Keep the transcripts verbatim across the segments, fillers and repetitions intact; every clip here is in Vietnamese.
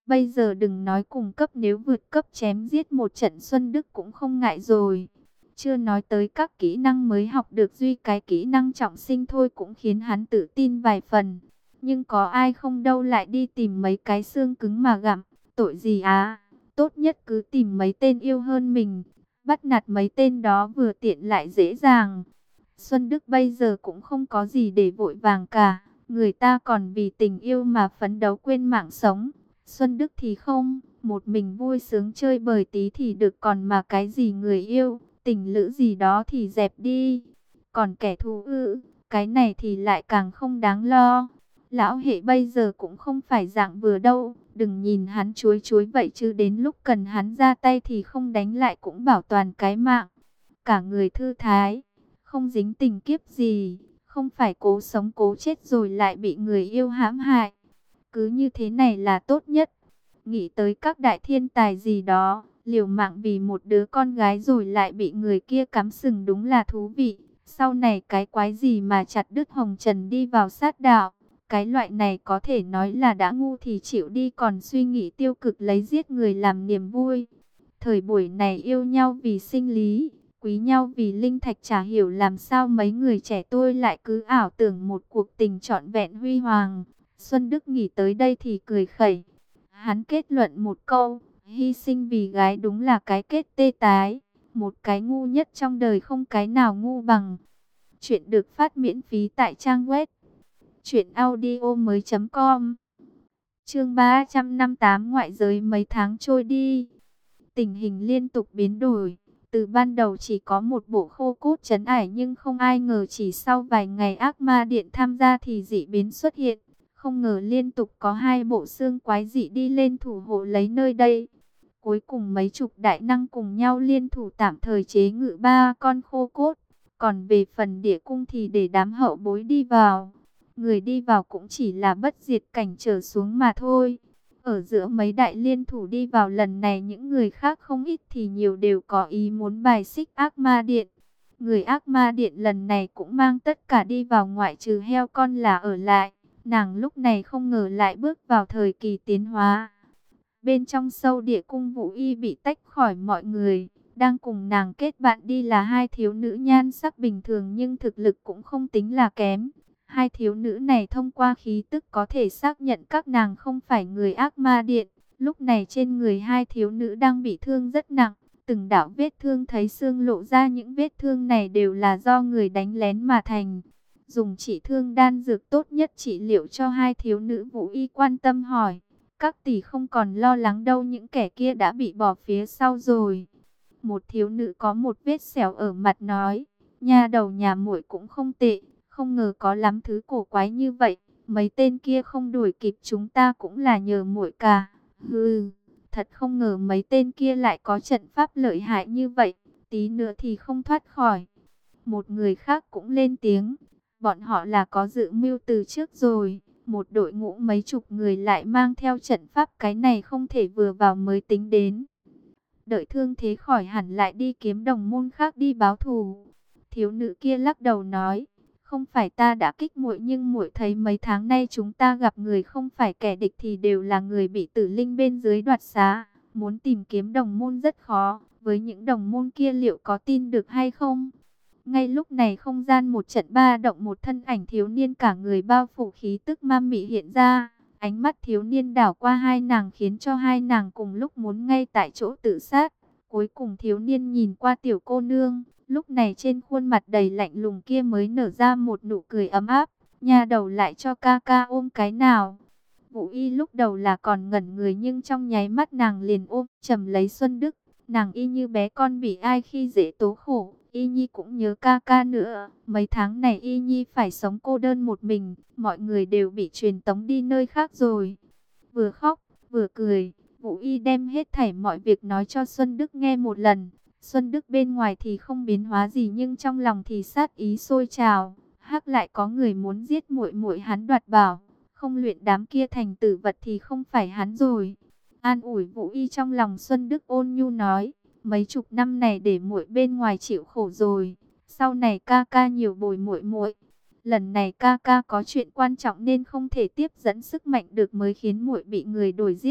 Bây giờ đừng nói cùng cấp, nếu vượt cấp chém giết một trận Xuân Đức cũng không ngại rồi. Chưa nói tới các kỹ năng mới học được, duy cái kỹ năng trọng sinh thôi cũng khiến hắn tự tin vài phần. Nhưng có ai không đâu lại đi tìm mấy cái xương cứng mà gặm, tội gì á. Tốt nhất cứ tìm mấy tên yêu hơn mình, bắt nạt mấy tên đó vừa tiện lại dễ dàng. Xuân Đức bây giờ cũng không có gì để vội vàng cả, người ta còn vì tình yêu mà phấn đấu quên mạng sống. Xuân Đức thì không, một mình vui sướng chơi bời tí thì được, còn mà cái gì người yêu, tình lữ gì đó thì dẹp đi. Còn kẻ thù ư, cái này thì lại càng không đáng lo. Lão hệ bây giờ cũng không phải dạng vừa đâu, đừng nhìn hắn chuối chuối vậy chứ đến lúc cần hắn ra tay thì không đánh lại cũng bảo toàn cái mạng. Cả người thư thái, không dính tình kiếp gì, không phải cố sống cố chết rồi lại bị người yêu hãm hại. Cứ như thế này là tốt nhất. Nghĩ tới các đại thiên tài gì đó, liều mạng vì một đứa con gái rồi lại bị người kia cắm sừng đúng là thú vị. Sau này cái quái gì mà chặt đứt hồng trần đi vào sát đạo. Cái loại này có thể nói là đã ngu thì chịu đi, còn suy nghĩ tiêu cực lấy giết người làm niềm vui. Thời buổi này yêu nhau vì sinh lý, quý nhau vì linh thạch, chả hiểu làm sao mấy người trẻ tôi lại cứ ảo tưởng một cuộc tình trọn vẹn huy hoàng. Xuân Đức nghĩ tới đây thì cười khẩy. Hắn kết luận một câu, hy sinh vì gái đúng là cái kết tê tái. Một cái ngu nhất trong đời không cái nào ngu bằng. Chuyện được phát miễn phí tại trang web truyện audio mới chấm com. Chương ba trăm năm mươi tám, ngoại giới mấy tháng trôi đi. Tình hình liên tục biến đổi. Từ ban đầu chỉ có một bộ khô cốt trấn ải, nhưng không ai ngờ chỉ sau vài ngày ác ma điện tham gia thì dị biến xuất hiện. Không ngờ liên tục có hai bộ xương quái dị đi lên thủ hộ lấy nơi đây. Cuối cùng mấy chục đại năng cùng nhau liên thủ tạm thời chế ngự ba con khô cốt. Còn về phần địa cung thì để đám hậu bối đi vào. Người đi vào cũng chỉ là bất diệt cảnh trở xuống mà thôi. Ở giữa mấy đại liên thủ đi vào lần này, những người khác không ít thì nhiều đều có ý muốn bài xích ác ma điện. Người ác ma điện lần này cũng mang tất cả đi vào, ngoại trừ heo con là ở lại. Nàng lúc này không ngờ lại bước vào thời kỳ tiến hóa. Bên trong sâu địa cung, Vũ Y bị tách khỏi mọi người. Đang cùng nàng kết bạn đi là hai thiếu nữ nhan sắc bình thường nhưng thực lực cũng không tính là kém. Hai thiếu nữ này thông qua khí tức có thể xác nhận các nàng không phải người ác ma điện. Lúc này trên người hai thiếu nữ đang bị thương rất nặng. Từng đạo vết thương thấy xương lộ ra, những vết thương này đều là do người đánh lén mà thành. Dùng trị thương đan dược tốt nhất trị liệu cho hai thiếu nữ, Vũ Y quan tâm hỏi. Các tỷ không còn lo lắng đâu, những kẻ kia đã bị bỏ phía sau rồi. Một thiếu nữ có một vết sẹo ở mặt nói. Nha đầu nhà muội cũng không tệ, không ngờ có lắm thứ cổ quái như vậy. Mấy tên kia không đuổi kịp chúng ta cũng là nhờ muội cả. Hừ, thật không ngờ mấy tên kia lại có trận pháp lợi hại như vậy, tí nữa thì không thoát khỏi. Một người khác cũng lên tiếng. Bọn họ là có dự mưu từ trước rồi. Một đội ngũ mấy chục người lại mang theo trận pháp, cái này không thể vừa vào mới tính đến. Đợi thương thế khỏi hẳn lại đi kiếm đồng môn khác đi báo thù. Thiếu nữ kia lắc đầu nói, không phải ta đã kích muội, nhưng muội thấy mấy tháng nay chúng ta gặp người không phải kẻ địch thì đều là người bị tử linh bên dưới đoạt xá. Muốn tìm kiếm đồng môn rất khó, với những đồng môn kia liệu có tin được hay không? Ngay lúc này không gian một trận ba động, một thân ảnh thiếu niên cả người bao phủ khí tức ma mị hiện ra. Ánh mắt thiếu niên đảo qua hai nàng khiến cho hai nàng cùng lúc muốn ngay tại chỗ tự sát. Cuối cùng thiếu niên nhìn qua tiểu cô nương, lúc này trên khuôn mặt đầy lạnh lùng kia mới nở ra một nụ cười ấm áp. Nha đầu lại cho ca ca ôm cái nào. Vũ Y lúc đầu là còn ngẩn người, nhưng trong nháy mắt nàng liền ôm chầm lấy Xuân Đức. Nàng y như bé con bị ai khi dễ tố khổ. Y Nhi cũng nhớ ca ca nữa. Mấy tháng này Y Nhi phải sống cô đơn một mình. Mọi người đều bị truyền tống đi nơi khác rồi. Vừa khóc, vừa cười. Vũ Y đem hết thảy mọi việc nói cho Xuân Đức nghe một lần. Xuân Đức bên ngoài thì không biến hóa gì, nhưng trong lòng thì sát ý sôi trào. Hắc lại có người muốn giết muội muội hắn, đoạt bảo. Không luyện đám kia thành tử vật thì không phải hắn rồi. An ủi Vũ Y trong lòng, Xuân Đức ôn nhu nói. Mấy chục năm này để muội bên ngoài chịu khổ rồi, sau này ca ca nhiều bồi muội muội. Lần này ca ca có chuyện quan trọng nên không thể tiếp dẫn sức mạnh được, mới khiến muội bị người đuổi giết.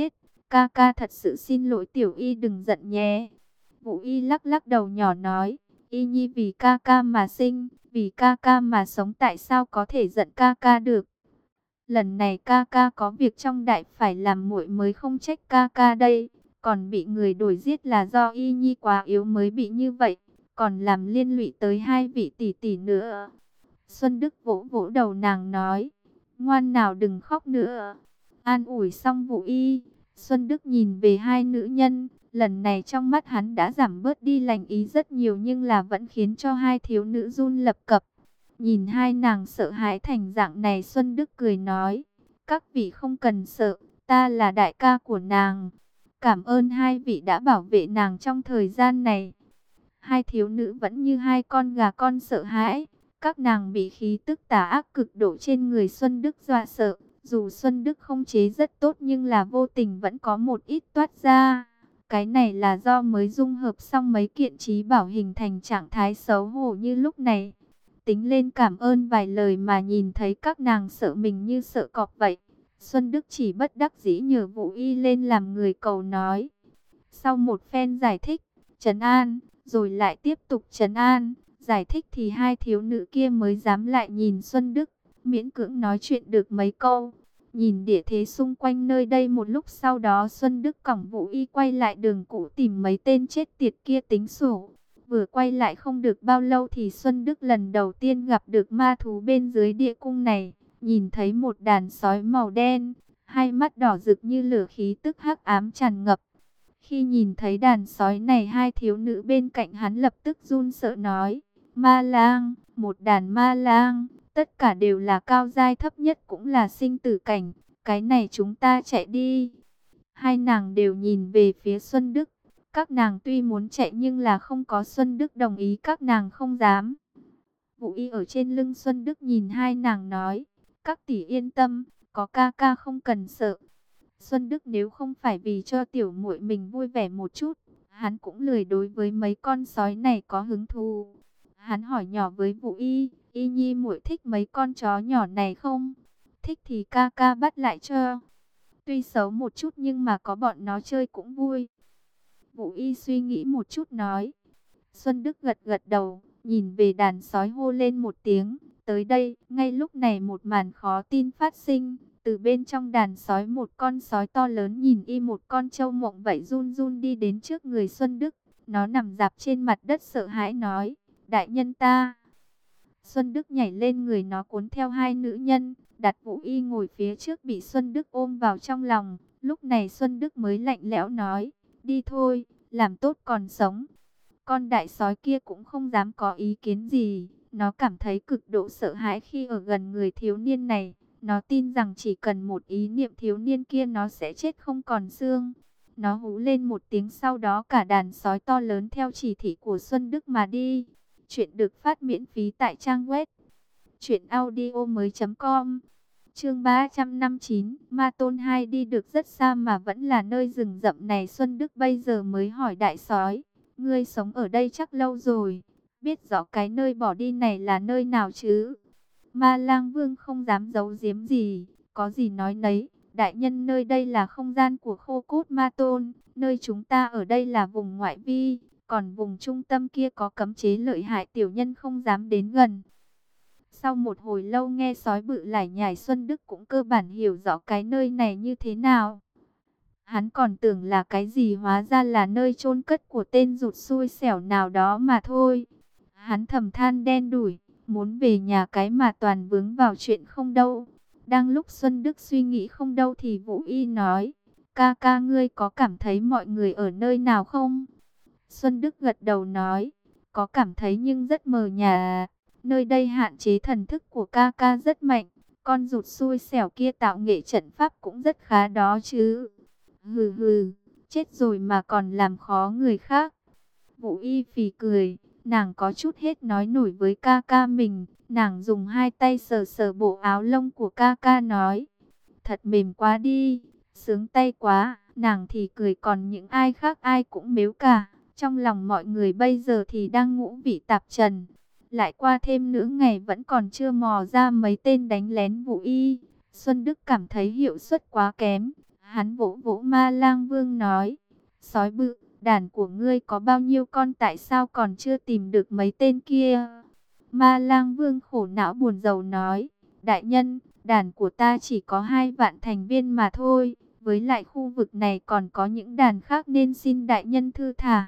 Ca ca thật sự xin lỗi, tiểu y đừng giận nhé. Vũ y lắc lắc đầu nhỏ nói, y nhi vì ca ca mà sinh, vì ca ca mà sống, tại sao có thể giận ca ca được. Lần này ca ca có việc trong đại phải làm, muội mới không trách ca ca đây. Còn bị người đuổi giết là do y nhi quá yếu mới bị như vậy, còn làm liên lụy tới hai vị tỷ tỷ nữa. Xuân Đức vỗ vỗ đầu nàng nói, ngoan nào đừng khóc nữa. An ủi xong Vũ y, Xuân Đức nhìn về hai nữ nhân, lần này trong mắt hắn đã giảm bớt đi lành ý rất nhiều, nhưng là vẫn khiến cho hai thiếu nữ run lập cập. Nhìn hai nàng sợ hãi thành dạng này, Xuân Đức cười nói, các vị không cần sợ, ta là đại ca của nàng. Cảm ơn hai vị đã bảo vệ nàng trong thời gian này. Hai thiếu nữ vẫn như hai con gà con sợ hãi. Các nàng bị khí tức tà ác cực độ trên người Xuân Đức dọa sợ. Dù Xuân Đức không chế rất tốt nhưng là vô tình vẫn có một ít toát ra. Cái này là do mới dung hợp xong mấy kiện trí bảo hình thành trạng thái xấu hổ như lúc này. Tính lên cảm ơn vài lời mà nhìn thấy các nàng sợ mình như sợ cọp vậy. Xuân Đức chỉ bất đắc dĩ nhờ Vũ y lên làm người cầu nói. Sau một phen giải thích, trấn an, rồi lại tiếp tục trấn an, giải thích thì hai thiếu nữ kia mới dám lại nhìn Xuân Đức, miễn cưỡng nói chuyện được mấy câu. Nhìn địa thế xung quanh nơi đây một lúc sau đó, Xuân Đức cõng Vũ y quay lại đường cũ tìm mấy tên chết tiệt kia tính sổ. Vừa quay lại không được bao lâu thì Xuân Đức lần đầu tiên gặp được ma thú bên dưới địa cung này. Nhìn thấy một đàn sói màu đen, hai mắt đỏ rực như lửa, khí tức hắc ám tràn ngập. Khi nhìn thấy đàn sói này, hai thiếu nữ bên cạnh hắn lập tức run sợ nói, ma lang, một đàn ma lang, tất cả đều là cao giai, thấp nhất cũng là sinh tử cảnh, cái này chúng ta chạy đi. Hai nàng đều nhìn về phía Xuân Đức, các nàng tuy muốn chạy nhưng là không có Xuân Đức đồng ý các nàng không dám. Vũ y ở trên lưng Xuân Đức nhìn hai nàng nói, các tỷ yên tâm, có ca ca không cần sợ. Xuân Đức nếu không phải vì cho tiểu muội mình vui vẻ một chút, hắn cũng lười đối với mấy con sói này có hứng thú. Hắn hỏi nhỏ với Vũ y, y nhi muội thích mấy con chó nhỏ này không? Thích thì ca ca bắt lại cho. Tuy xấu một chút nhưng mà có bọn nó chơi cũng vui. Vũ y suy nghĩ một chút nói. Xuân Đức gật gật đầu, nhìn về đàn sói hô lên một tiếng. Tới đây, ngay lúc này một màn khó tin phát sinh. Từ bên trong đàn sói, một con sói to lớn nhìn y một con trâu mộng vậy run run đi đến trước người Xuân Đức. Nó nằm dạp trên mặt đất sợ hãi nói, đại nhân ta. Xuân Đức nhảy lên người nó cuốn theo hai nữ nhân, đặt Vũ y ngồi phía trước bị Xuân Đức ôm vào trong lòng. Lúc này Xuân Đức mới lạnh lẽo nói, đi thôi, làm tốt còn sống. Con đại sói kia cũng không dám có ý kiến gì, nó cảm thấy cực độ sợ hãi khi ở gần người thiếu niên này. Nó tin rằng chỉ cần một ý niệm thiếu niên kia nó sẽ chết không còn xương. Nó hú lên một tiếng, sau đó cả đàn sói to lớn theo chỉ thị của Xuân Đức mà đi. Chuyện được phát miễn phí tại trang web truyện audio mới chấm com. Chương ba trăm năm mươi chín, Ma Tôn hai đi được rất xa mà vẫn là nơi rừng rậm này. Xuân Đức bây giờ mới hỏi đại sói, ngươi sống ở đây chắc lâu rồi, biết rõ cái nơi bỏ đi này là nơi nào chứ? Ma Lang Vương không dám giấu giếm gì, có gì nói nấy. Đại nhân, nơi đây là không gian của Khô Cốt Ma Tôn, nơi chúng ta ở đây là vùng ngoại vi, còn vùng trung tâm kia có cấm chế lợi hại, tiểu nhân không dám đến gần. Sau một hồi lâu nghe sói bự lải nhải, Xuân Đức cũng cơ bản hiểu rõ cái nơi này như thế nào. Hắn còn tưởng là cái gì, hóa ra là nơi chôn cất của tên rụt xui xẻo nào đó mà thôi. Hắn thầm than đen đủi, muốn về nhà cái mà toàn vướng vào chuyện không đâu. Đang lúc Xuân Đức suy nghĩ không đâu thì Vũ y nói, ca ca ngươi có cảm thấy mọi người ở nơi nào không? Xuân Đức gật đầu nói, có cảm thấy nhưng rất mờ nhạt. Nơi đây hạn chế thần thức của ca ca rất mạnh. Con rụt xui xẻo kia tạo nghệ trận pháp cũng rất khá đó chứ. Hừ hừ, chết rồi mà còn làm khó người khác. Vũ y phì cười, nàng có chút hết nói nổi với ca ca mình. Nàng dùng hai tay sờ sờ bộ áo lông của ca ca nói, thật mềm quá đi, sướng tay quá. Nàng thì cười, còn những ai khác ai cũng mếu cả. Trong lòng mọi người bây giờ thì đang ngũ vị tạp trần. Lại qua thêm nửa ngày vẫn còn chưa mò ra mấy tên đánh lén Vũ y. Xuân Đức cảm thấy hiệu suất quá kém. Hắn vỗ vỗ Ma Lang Vương nói, sói bự, đàn của ngươi có bao nhiêu con, tại sao còn chưa tìm được mấy tên kia? Ma Lang Vương khổ não buồn rầu nói, đại nhân, đàn của ta chỉ có hai vạn thành viên mà thôi, với lại khu vực này còn có những đàn khác nên xin đại nhân thư thả.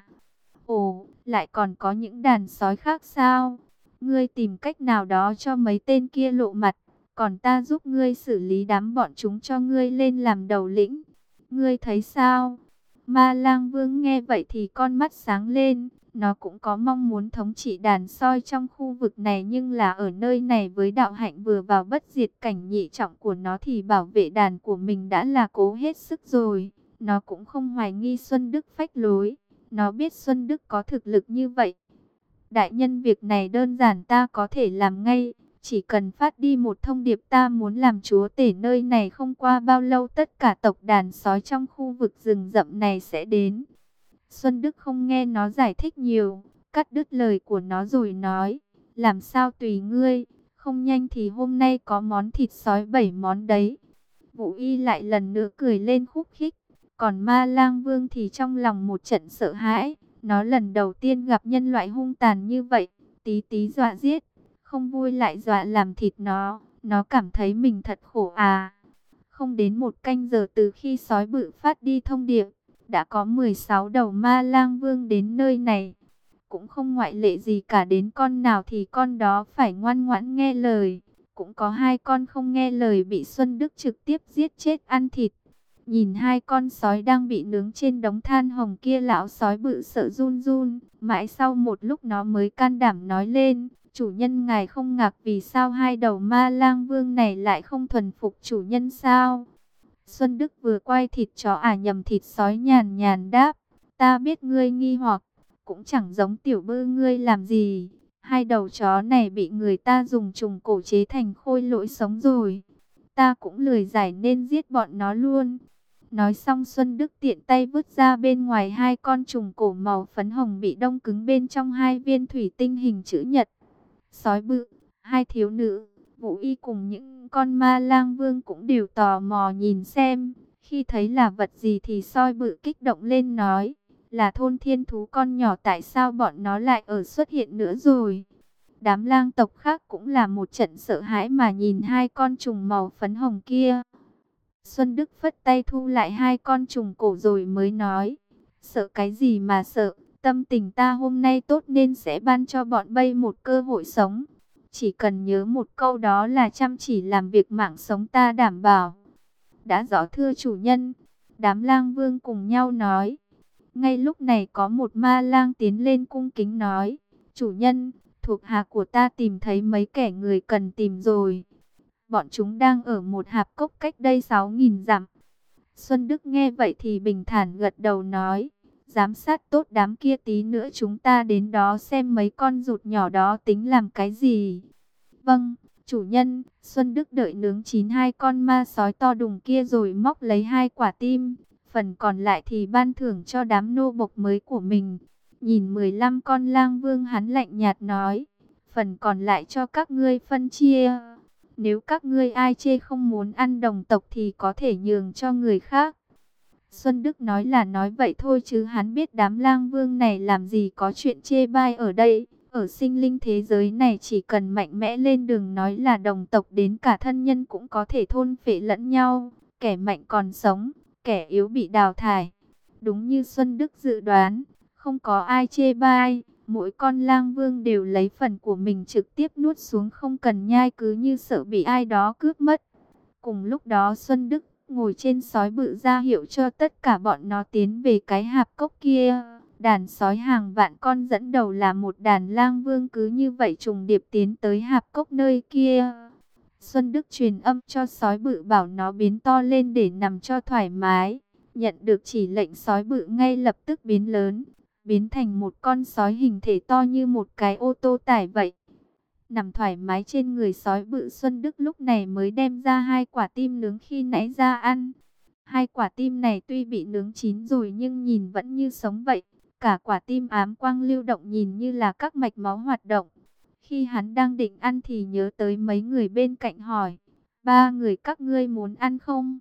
Ồ, lại còn có những đàn sói khác sao? Ngươi tìm cách nào đó cho mấy tên kia lộ mặt, còn ta giúp ngươi xử lý đám bọn chúng cho ngươi lên làm đầu lĩnh. Ngươi thấy sao? Ma Lang Vương nghe vậy thì con mắt sáng lên, nó cũng có mong muốn thống trị đàn sói trong khu vực này, nhưng là ở nơi này với đạo hạnh vừa vào bất diệt cảnh nhị trọng của nó thì bảo vệ đàn của mình đã là cố hết sức rồi. Nó cũng không hoài nghi Xuân Đức phách lối, nó biết Xuân Đức có thực lực như vậy. Đại nhân, việc này đơn giản, ta có thể làm ngay. Chỉ cần phát đi một thông điệp ta muốn làm chúa tể nơi này, không qua bao lâu tất cả tộc đàn sói trong khu vực rừng rậm này sẽ đến. Xuân Đức không nghe nó giải thích nhiều, cắt đứt lời của nó rồi nói, làm sao tùy ngươi, không nhanh thì hôm nay có món thịt sói bảy món đấy. Vũ Y lại lần nữa cười lên khúc khích, còn Ma Lang Vương thì trong lòng một trận sợ hãi, nó lần đầu tiên gặp nhân loại hung tàn như vậy, tí tí dọa giết. Không vui lại dọa làm thịt nó, nó cảm thấy mình thật khổ à. Không đến một canh giờ từ khi sói bự phát đi thông điệp, đã có mười sáu đầu Ma Lang Vương đến nơi này. Cũng không ngoại lệ gì cả, đến con nào thì con đó phải ngoan ngoãn nghe lời. Cũng có hai con không nghe lời bị Xuân Đức trực tiếp giết chết ăn thịt. Nhìn hai con sói đang bị nướng trên đống than hồng kia, lão sói bự sợ run run. Mãi sau một lúc nó mới can đảm nói lên, chủ nhân ngài không ngạc vì sao hai đầu Ma Lang Vương này lại không thuần phục chủ nhân sao? Xuân Đức vừa quay thịt chó à nhầm thịt sói, nhàn nhàn đáp, ta biết ngươi nghi hoặc, cũng chẳng giống tiểu bư ngươi làm gì. Hai đầu chó này bị người ta dùng trùng cổ chế thành khôi lỗi sống rồi. Ta cũng lười giải nên giết bọn nó luôn. Nói xong Xuân Đức tiện tay vứt ra bên ngoài hai con trùng cổ màu phấn hồng bị đông cứng bên trong hai viên thủy tinh hình chữ nhật. Sói bự, hai thiếu nữ, Vũ Y cùng những con Ma Lang Vương cũng đều tò mò nhìn xem. Khi thấy là vật gì thì sói bự kích động lên nói, là thôn thiên thú con nhỏ, tại sao bọn nó lại ở xuất hiện nữa rồi? Đám lang tộc khác cũng là một trận sợ hãi mà nhìn hai con trùng màu phấn hồng kia. Xuân Đức phất tay thu lại hai con trùng cổ rồi mới nói, sợ cái gì mà sợ, tâm tình ta hôm nay tốt nên sẽ ban cho bọn bay một cơ hội sống. Chỉ cần nhớ một câu, đó là chăm chỉ làm việc, mạng sống ta đảm bảo. Đã rõ thưa chủ nhân, đám lang vương cùng nhau nói. Ngay lúc này có một ma lang tiến lên cung kính nói, chủ nhân, thuộc hạ của ta tìm thấy mấy kẻ người cần tìm rồi. Bọn chúng đang ở một hạp cốc cách đây sáu nghìn dặm. Xuân Đức nghe vậy thì bình thản gật đầu nói, giám sát tốt đám kia, tí nữa chúng ta đến đó xem mấy con rụt nhỏ đó tính làm cái gì. Vâng, chủ nhân. Xuân Đức đợi nướng chín hai con ma sói to đùng kia rồi móc lấy hai quả tim. Phần còn lại thì ban thưởng cho đám nô bộc mới của mình. Nhìn mười lăm con lang vương, hắn lạnh nhạt nói, phần còn lại cho các ngươi phân chia. Nếu các ngươi ai chê không muốn ăn đồng tộc thì có thể nhường cho người khác. Xuân Đức nói là nói vậy thôi chứ hắn biết đám lang vương này làm gì có chuyện chê bai ở đây. Ở sinh linh thế giới này chỉ cần mạnh mẽ lên, đừng nói là đồng tộc, đến cả thân nhân cũng có thể thôn phệ lẫn nhau. Kẻ mạnh còn sống, kẻ yếu bị đào thải. Đúng như Xuân Đức dự đoán, không có ai chê bai. Mỗi con lang vương đều lấy phần của mình trực tiếp nuốt xuống, không cần nhai, cứ như sợ bị ai đó cướp mất. Cùng lúc đó Xuân Đức ngồi trên sói bự ra hiệu cho tất cả bọn nó tiến về cái hạp cốc kia. Đàn sói hàng vạn con dẫn đầu là một đàn lang vương cứ như vậy trùng điệp tiến tới hạp cốc nơi kia. Xuân Đức truyền âm cho sói bự bảo nó biến to lên để nằm cho thoải mái. Nhận được chỉ lệnh, sói bự ngay lập tức biến lớn, biến thành một con sói hình thể to như một cái ô tô tải vậy. Nằm thoải mái trên người sói bự, Xuân Đức lúc này mới đem ra hai quả tim nướng khi nãy ra ăn. Hai quả tim này tuy bị nướng chín rồi nhưng nhìn vẫn như sống vậy. Cả quả tim ám quang lưu động, nhìn như là các mạch máu hoạt động. Khi hắn đang định ăn thì nhớ tới mấy người bên cạnh hỏi, ba người các ngươi muốn ăn không?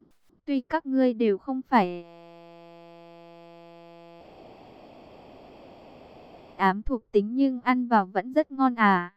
Tuy các ngươi đều không phải ám thuộc tính nhưng ăn vào vẫn rất ngon à.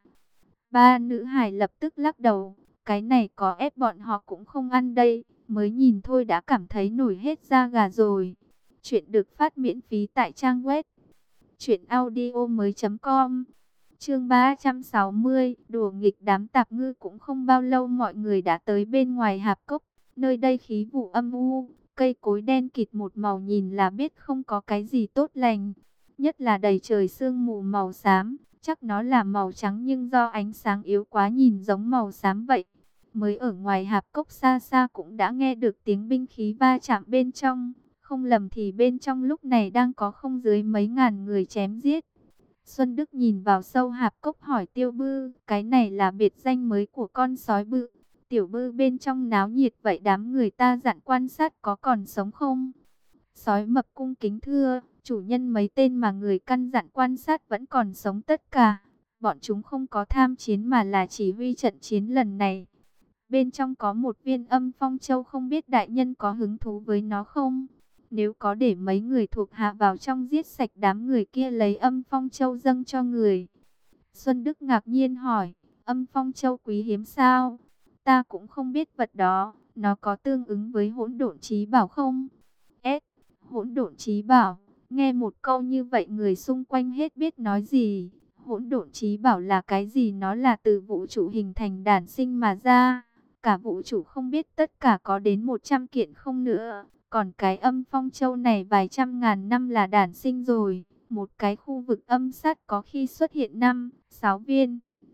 Ba nữ hài lập tức lắc đầu. Cái này có ép bọn họ cũng không ăn đây. Mới nhìn thôi đã cảm thấy nổi hết da gà rồi. Chuyện được phát miễn phí tại trang web truyện audio mới chấm com. Chương ba trăm sáu mươi, đùa nghịch đám tạp ngư. Cũng không bao lâu mọi người đã tới bên ngoài hạp cốc. Nơi đây khí vụ âm u, cây cối đen kịt một màu, nhìn là biết không có cái gì tốt lành. Nhất là đầy trời sương mù màu xám, chắc nó là màu trắng nhưng do ánh sáng yếu quá nhìn giống màu xám vậy. Mới ở ngoài hạp cốc xa xa cũng đã nghe được tiếng binh khí va chạm bên trong. Không lầm thì bên trong lúc này đang có không dưới mấy ngàn người chém giết. Xuân Đức nhìn vào sâu hạp cốc hỏi Tiêu Bư, cái này là biệt danh mới của con sói bự. Tiểu Bư, bên trong náo nhiệt vậy đám người ta dặn quan sát có còn sống không? Sói mập cung kính thưa, chủ nhân mấy tên mà người căn dặn quan sát vẫn còn sống tất cả. Bọn chúng không có tham chiến mà là chỉ huy trận chiến lần này. Bên trong có một viên âm phong châu, không biết đại nhân có hứng thú với nó không? Nếu có để mấy người thuộc hạ vào trong giết sạch đám người kia, lấy âm phong châu dâng cho người. Xuân Đức ngạc nhiên hỏi, âm phong châu quý hiếm sao? Ta cũng không biết vật đó, nó có tương ứng với hỗn độn chí bảo không? S. Hỗn độn chí bảo. Nghe một câu như vậy người xung quanh hết biết nói gì. Hỗn độn chí bảo là cái gì? Nó là từ vũ trụ hình thành đản sinh mà ra. Cả vũ trụ không biết tất cả có đến một trăm kiện không nữa. Còn cái âm phong châu này vài trăm ngàn năm là đản sinh rồi. Một cái khu vực âm sát có khi xuất hiện năm, sáu viên.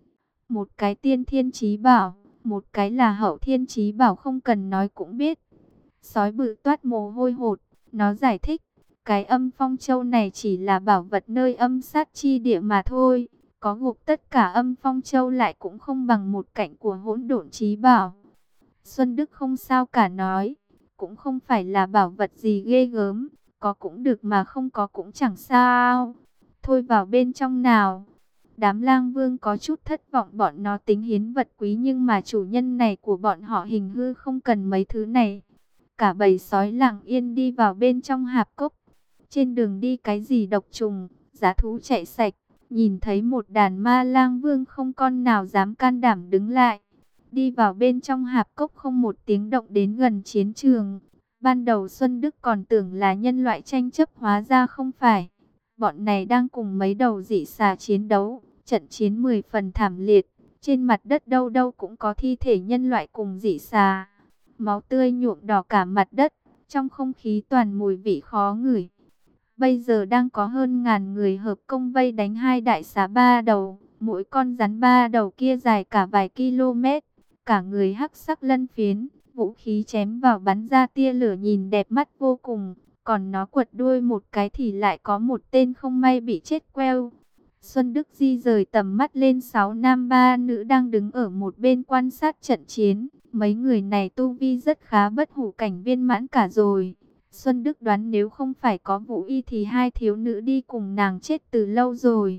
Một cái tiên thiên chí bảo, một cái là hậu thiên chí bảo, không cần nói cũng biết. Sói bự toát mồ hôi hột, nó giải thích. Cái âm phong châu này chỉ là bảo vật nơi âm sát chi địa mà thôi. Có gộp tất cả âm phong châu lại cũng không bằng một cạnh của hỗn độn chí bảo. Xuân Đức không sao cả nói. Cũng không phải là bảo vật gì ghê gớm. Có cũng được mà không có cũng chẳng sao. Thôi vào bên trong nào. Đám lang vương có chút thất vọng, bọn nó tính hiến vật quý nhưng mà chủ nhân này của bọn họ hình hư không cần mấy thứ này. Cả bầy sói lặng yên đi vào bên trong hạp cốc. Trên đường đi cái gì độc trùng, dã thú chạy sạch. Nhìn thấy một đàn ma lang vương không con nào dám can đảm đứng lại. Đi vào bên trong hạp cốc không một tiếng động đến gần chiến trường. Ban đầu Xuân Đức còn tưởng là nhân loại tranh chấp, hóa ra không phải. Bọn này đang cùng mấy đầu dị xà chiến đấu. Trận chiến mười phần thảm liệt. Trên mặt đất đâu đâu cũng có thi thể nhân loại cùng dị xà. Máu tươi nhuộm đỏ cả mặt đất. Trong không khí toàn mùi vị khó ngửi. Bây giờ đang có hơn ngàn người hợp công vây đánh hai đại xà ba đầu. Mỗi con rắn ba đầu kia dài cả vài km. Cả người hắc sắc lân phiến. Vũ khí chém vào bắn ra tia lửa nhìn đẹp mắt vô cùng. Còn nó quật đuôi một cái thì lại có một tên không may bị chết queo. Xuân Đức di rời tầm mắt lên sáu nam ba nữ đang đứng ở một bên quan sát trận chiến. Mấy người này tu vi rất khá, bất hủ cảnh viên mãn cả rồi. Xuân Đức đoán nếu không phải có Vũ Y thì hai thiếu nữ đi cùng nàng chết từ lâu rồi.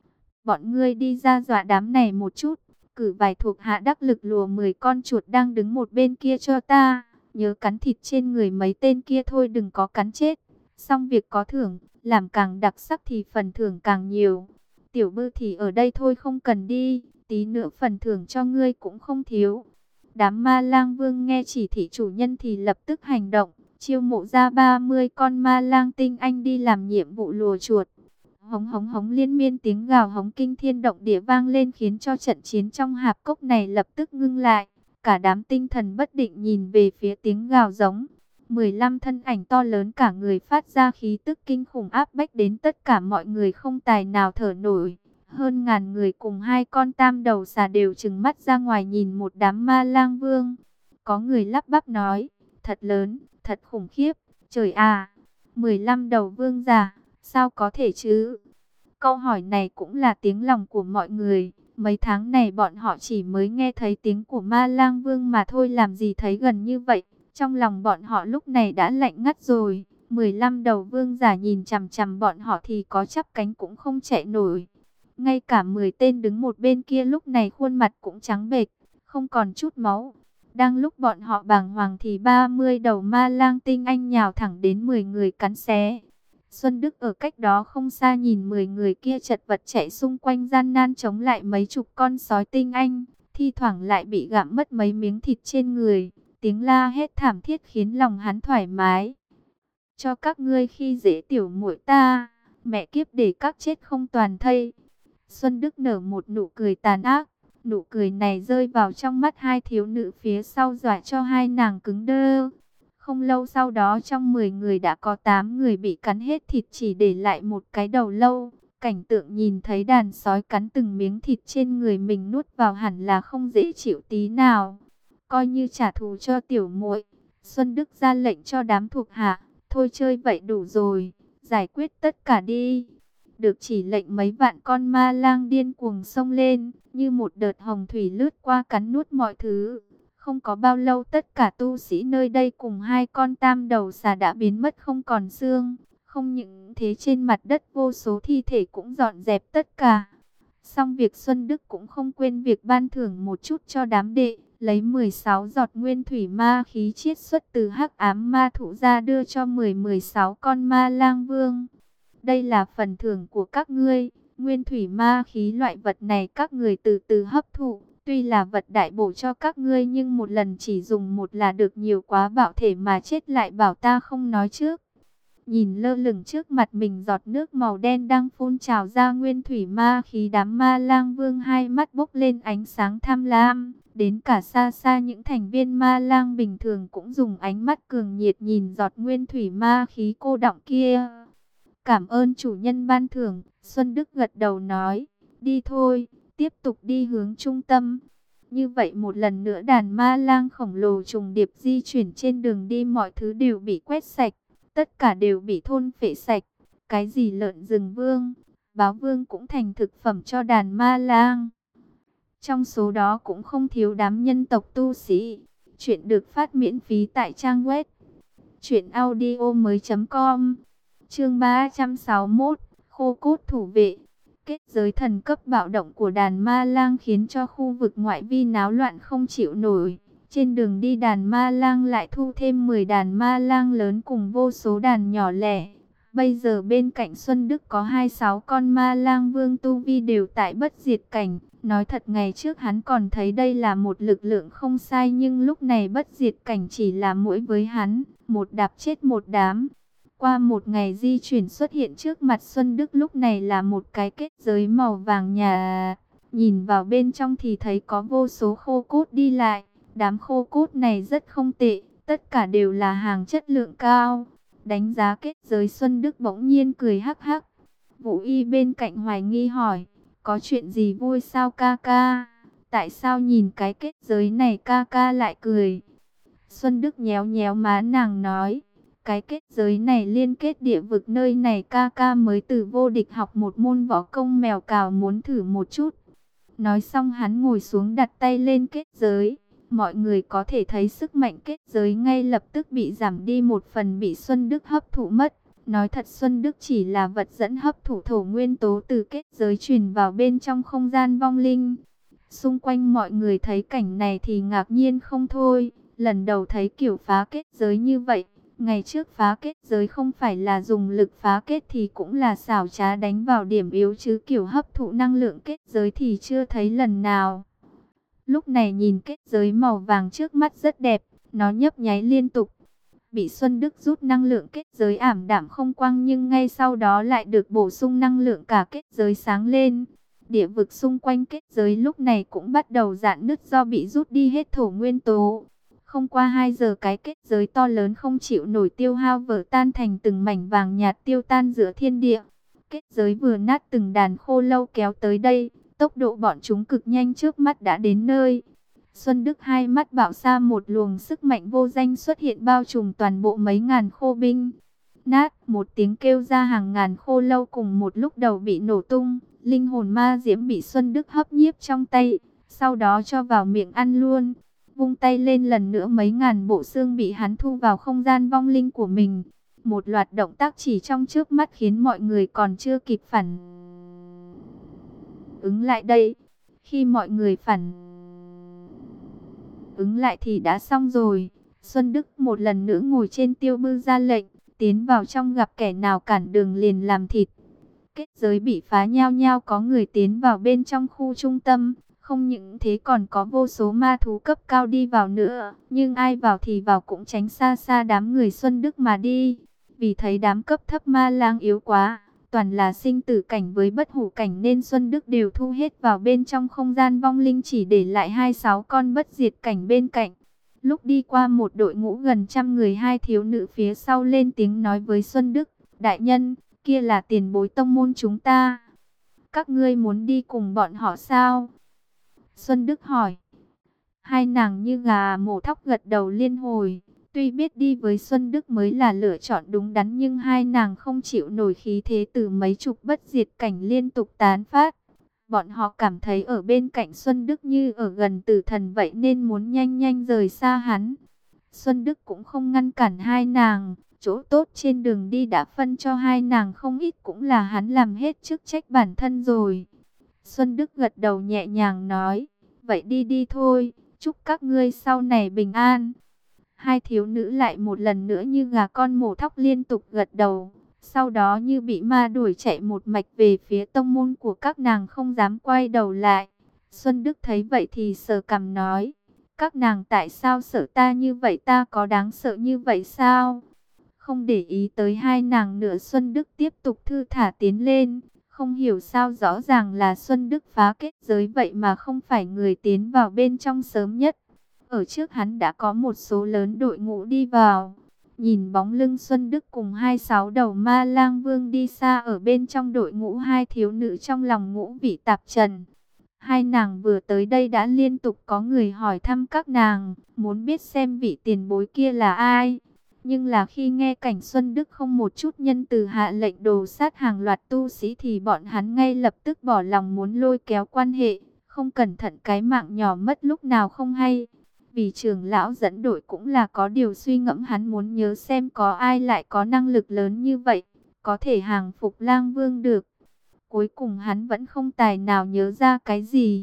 Bọn ngươi đi ra dọa đám này một chút. Cử vài thuộc hạ đắc lực lùa mười con chuột đang đứng một bên kia cho ta. Nhớ cắn thịt trên người mấy tên kia thôi, đừng có cắn chết. Xong việc có thưởng, làm càng đặc sắc thì phần thưởng càng nhiều. Tiểu Bư thì ở đây thôi, không cần đi. Tí nữa phần thưởng cho ngươi cũng không thiếu. Đám ma lang vương nghe chỉ thị chủ nhân thì lập tức hành động. Chiêu mộ ra ba mươi con ma lang tinh anh đi làm nhiệm vụ lùa chuột. Hống hống hống, liên miên tiếng gào hống kinh thiên động địa vang lên, khiến cho trận chiến trong hạp cốc này lập tức ngưng lại. Cả đám tinh thần bất định nhìn về phía tiếng gào giống. mười lăm thân ảnh to lớn cả người phát ra khí tức kinh khủng áp bách đến tất cả mọi người không tài nào thở nổi. Hơn ngàn người cùng hai con tam đầu xà đều trừng mắt ra ngoài nhìn một đám ma lang vương. Có người lắp bắp nói, thật lớn, thật khủng khiếp, trời à, mười lăm đầu vương giả, sao có thể chứ? Câu hỏi này cũng là tiếng lòng của mọi người. Mấy tháng này bọn họ chỉ mới nghe thấy tiếng của ma lang vương mà thôi, làm gì thấy gần như vậy. Trong lòng bọn họ lúc này đã lạnh ngắt rồi. mười lăm đầu vương giả nhìn chằm chằm bọn họ thì có chắp cánh cũng không chạy nổi. Ngay cả mười tên đứng một bên kia lúc này khuôn mặt cũng trắng bệch, không còn chút máu. Đang lúc bọn họ bàng hoàng thì ba mươi đầu ma lang tinh anh nhào thẳng đến mười người cắn xé. Xuân Đức ở cách đó không xa nhìn mười người kia chật vật chạy xung quanh gian nan chống lại mấy chục con sói tinh anh, thi thoảng lại bị gặm mất mấy miếng thịt trên người. Tiếng la hét thảm thiết khiến lòng hắn thoải mái. Cho các ngươi khi dễ tiểu muội ta, mẹ kiếp để các chết không toàn thây. Xuân Đức nở một nụ cười tàn ác. Nụ cười này rơi vào trong mắt hai thiếu nữ phía sau dọa cho hai nàng cứng đơ. Không lâu sau đó trong mười người đã có tám người bị cắn hết thịt chỉ để lại một cái đầu lâu. Cảnh tượng nhìn thấy đàn sói cắn từng miếng thịt trên người mình nuốt vào hẳn là không dễ chịu tí nào. Coi như trả thù cho tiểu muội, Xuân Đức ra lệnh cho đám thuộc hạ, thôi chơi vậy đủ rồi, giải quyết tất cả đi. Được chỉ lệnh mấy vạn con ma lang điên cuồng xông lên, như một đợt hồng thủy lướt qua cắn nuốt mọi thứ. Không có bao lâu tất cả tu sĩ nơi đây cùng hai con tam đầu xà đã biến mất không còn xương. Không những thế trên mặt đất vô số thi thể cũng dọn dẹp tất cả. Xong việc Xuân Đức cũng không quên việc ban thưởng một chút cho đám đệ, lấy mười sáu giọt nguyên thủy ma khí chiết xuất từ hắc ám ma thụ ra đưa cho mười mười sáu con ma lang vương. Đây là phần thưởng của các ngươi, nguyên thủy ma khí loại vật này các người từ từ hấp thụ. Tuy là vật đại bổ cho các ngươi nhưng một lần chỉ dùng một là được, nhiều quá bạo thể mà chết lại bảo ta không nói trước. Nhìn lơ lửng trước mặt mình giọt nước màu đen đang phun trào ra nguyên thủy ma khí, đám ma lang vương hai mắt bốc lên ánh sáng tham lam. Đến cả xa xa những thành viên ma lang bình thường cũng dùng ánh mắt cường nhiệt nhìn giọt nguyên thủy ma khí cô đọng kia. Cảm ơn chủ nhân ban thưởng, Xuân Đức gật đầu nói, đi thôi, tiếp tục đi hướng trung tâm. Như vậy một lần nữa đàn ma lang khổng lồ trùng điệp di chuyển trên đường đi, mọi thứ đều bị quét sạch, tất cả đều bị thôn phệ sạch. Cái gì lợn rừng vương, báo vương cũng thành thực phẩm cho đàn ma lang. Trong số đó cũng không thiếu đám nhân tộc tu sĩ. Chuyện được phát miễn phí tại trang web truyện audio mới chấm com. Chương ba trăm sáu mươi mốt, khô cốt thủ vệ. Kết giới thần cấp bạo động của đàn ma lang khiến cho khu vực ngoại vi náo loạn không chịu nổi. Trên đường đi đàn ma lang lại thu thêm mười đàn ma lang lớn cùng vô số đàn nhỏ lẻ. Bây giờ bên cạnh Xuân Đức có hai mươi sáu con ma lang vương tu vi đều tại bất diệt cảnh. Nói thật ngày trước hắn còn thấy đây là một lực lượng không sai, nhưng lúc này bất diệt cảnh chỉ là mũi với hắn, một đạp chết một đám. Qua một ngày di chuyển xuất hiện trước mặt Xuân Đức lúc này là một cái kết giới màu vàng nhà. Nhìn vào bên trong thì thấy có vô số khô cốt đi lại. Đám khô cốt này rất không tệ, tất cả đều là hàng chất lượng cao. Đánh giá kết giới Xuân Đức bỗng nhiên cười hắc hắc. Vũ Y bên cạnh hoài nghi hỏi, có chuyện gì vui sao ca ca? Tại sao nhìn cái kết giới này ca ca lại cười? Xuân Đức nhéo nhéo má nàng nói, cái kết giới này liên kết địa vực nơi này ca ca mới từ vô địch học một môn võ công mèo cào muốn thử một chút. Nói xong hắn ngồi xuống đặt tay lên kết giới. Mọi người có thể thấy sức mạnh kết giới ngay lập tức bị giảm đi một phần, bị Xuân Đức hấp thụ mất. Nói thật Xuân Đức chỉ là vật dẫn hấp thụ thổ nguyên tố từ kết giới truyền vào bên trong không gian vong linh. Xung quanh mọi người thấy cảnh này thì ngạc nhiên không thôi. Lần đầu thấy kiểu phá kết giới như vậy. Ngày trước phá kết giới không phải là dùng lực phá kết thì cũng là xảo trá đánh vào điểm yếu, chứ kiểu hấp thụ năng lượng kết giới thì chưa thấy lần nào. Lúc này nhìn kết giới màu vàng trước mắt rất đẹp, nó nhấp nháy liên tục. Bị Xuân Đức rút năng lượng kết giới ảm đạm không quang, nhưng ngay sau đó lại được bổ sung năng lượng, cả kết giới sáng lên. Địa vực xung quanh kết giới lúc này cũng bắt đầu rạn nứt do bị rút đi hết thổ nguyên tố. Không qua hai giờ cái kết giới to lớn không chịu nổi tiêu hao vỡ tan thành từng mảnh vàng nhạt tiêu tan giữa thiên địa. Kết giới vừa nát, từng đàn khô lâu kéo tới đây. Tốc độ bọn chúng cực nhanh, trước mắt đã đến nơi. Xuân Đức hai mắt bảo xa, một luồng sức mạnh vô danh xuất hiện bao trùm toàn bộ mấy ngàn khô binh. Nát, một tiếng kêu ra, hàng ngàn khô lâu cùng một lúc đầu bị nổ tung. Linh hồn ma diễm bị Xuân Đức hấp nhiếp trong tay, sau đó cho vào miệng ăn luôn. Vung tay lên lần nữa, mấy ngàn bộ xương bị hắn thu vào không gian vong linh của mình. Một loạt động tác chỉ trong chớp mắt khiến mọi người còn chưa kịp phản ứng lại đây. Khi mọi người phản ứng lại thì đã xong rồi. Xuân Đức một lần nữa ngồi trên tiêu bư ra lệnh, tiến vào trong gặp kẻ nào cản đường liền làm thịt. Kết giới bị phá nhao nhao có người tiến vào bên trong khu trung tâm. Không những thế còn có vô số ma thú cấp cao đi vào nữa. Nhưng ai vào thì vào cũng tránh xa xa đám người Xuân Đức mà đi. Vì thấy đám cấp thấp ma lang yếu quá, toàn là sinh tử cảnh với bất hủ cảnh nên Xuân Đức đều thu hết vào bên trong không gian vong linh, chỉ để lại hai sáu con bất diệt cảnh bên cạnh. Lúc đi qua một đội ngũ gần trăm người, hai thiếu nữ phía sau lên tiếng nói với Xuân Đức: đại nhân, kia là tiền bối tông môn chúng ta. Các ngươi muốn đi cùng bọn họ sao? Xuân Đức hỏi. Hai nàng như gà mổ thóc gật đầu liên hồi. Tuy biết đi với Xuân Đức mới là lựa chọn đúng đắn, nhưng hai nàng không chịu nổi khí thế từ mấy chục bất diệt cảnh liên tục tán phát. Bọn họ cảm thấy ở bên cạnh Xuân Đức như ở gần tử thần vậy nên muốn nhanh nhanh rời xa hắn. Xuân Đức cũng không ngăn cản hai nàng. Chỗ tốt trên đường đi đã phân cho hai nàng không ít, cũng là hắn làm hết chức trách bản thân rồi. Xuân Đức gật đầu nhẹ nhàng nói: vậy đi đi thôi, chúc các ngươi sau này bình an. Hai thiếu nữ lại một lần nữa như gà con mổ thóc liên tục gật đầu. Sau đó như bị ma đuổi chạy một mạch về phía tông môn của các nàng, không dám quay đầu lại. Xuân Đức thấy vậy thì sờ cằm nói: các nàng tại sao sợ ta như vậy, ta có đáng sợ như vậy sao? Không để ý tới hai nàng nữa, Xuân Đức tiếp tục thư thả tiến lên. Không hiểu sao rõ ràng là Xuân Đức phá kết giới vậy mà không phải người tiến vào bên trong sớm nhất. Ở trước hắn đã có một số lớn đội ngũ đi vào. Nhìn bóng lưng Xuân Đức cùng hai sáu đầu ma lang vương đi xa ở bên trong đội ngũ, hai thiếu nữ trong lòng ngũ vị tạp trần. Hai nàng vừa tới đây đã liên tục có người hỏi thăm các nàng, muốn biết xem vị tiền bối kia là ai. Nhưng là khi nghe cảnh Xuân Đức không một chút nhân từ hạ lệnh đồ sát hàng loạt tu sĩ thì bọn hắn ngay lập tức bỏ lòng muốn lôi kéo quan hệ, không cẩn thận cái mạng nhỏ mất lúc nào không hay. Vì trưởng lão dẫn đội cũng là có điều suy ngẫm, hắn muốn nhớ xem có ai lại có năng lực lớn như vậy, có thể hàng phục lang vương được. Cuối cùng hắn vẫn không tài nào nhớ ra cái gì.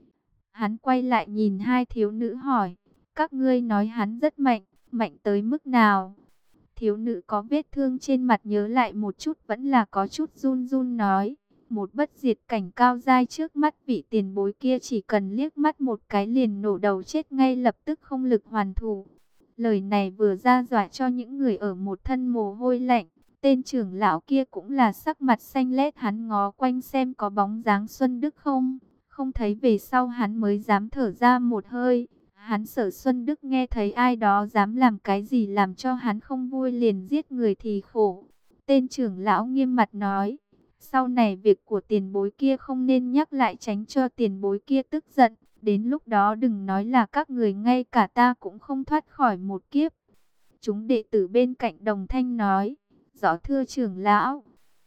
Hắn quay lại nhìn hai thiếu nữ hỏi: các ngươi nói hắn rất mạnh, mạnh tới mức nào? Thiếu nữ có vết thương trên mặt nhớ lại một chút vẫn là có chút run run nói: một bất diệt cảnh cao giai trước mắt vị tiền bối kia chỉ cần liếc mắt một cái liền nổ đầu chết ngay lập tức, không lực hoàn thủ. Lời này vừa ra dọa cho những người ở một thân mồ hôi lạnh. Tên trưởng lão kia cũng là sắc mặt xanh lét, hắn ngó quanh xem có bóng dáng Xuân Đức không. Không thấy về sau hắn mới dám thở ra một hơi. Hắn sợ Xuân Đức nghe thấy ai đó dám làm cái gì làm cho hắn không vui liền giết người thì khổ. Tên trưởng lão nghiêm mặt nói: sau này việc của tiền bối kia không nên nhắc lại, tránh cho tiền bối kia tức giận. Đến lúc đó đừng nói là các người, ngay cả ta cũng không thoát khỏi một kiếp. Chúng đệ tử bên cạnh đồng thanh nói: rõ thưa trưởng lão.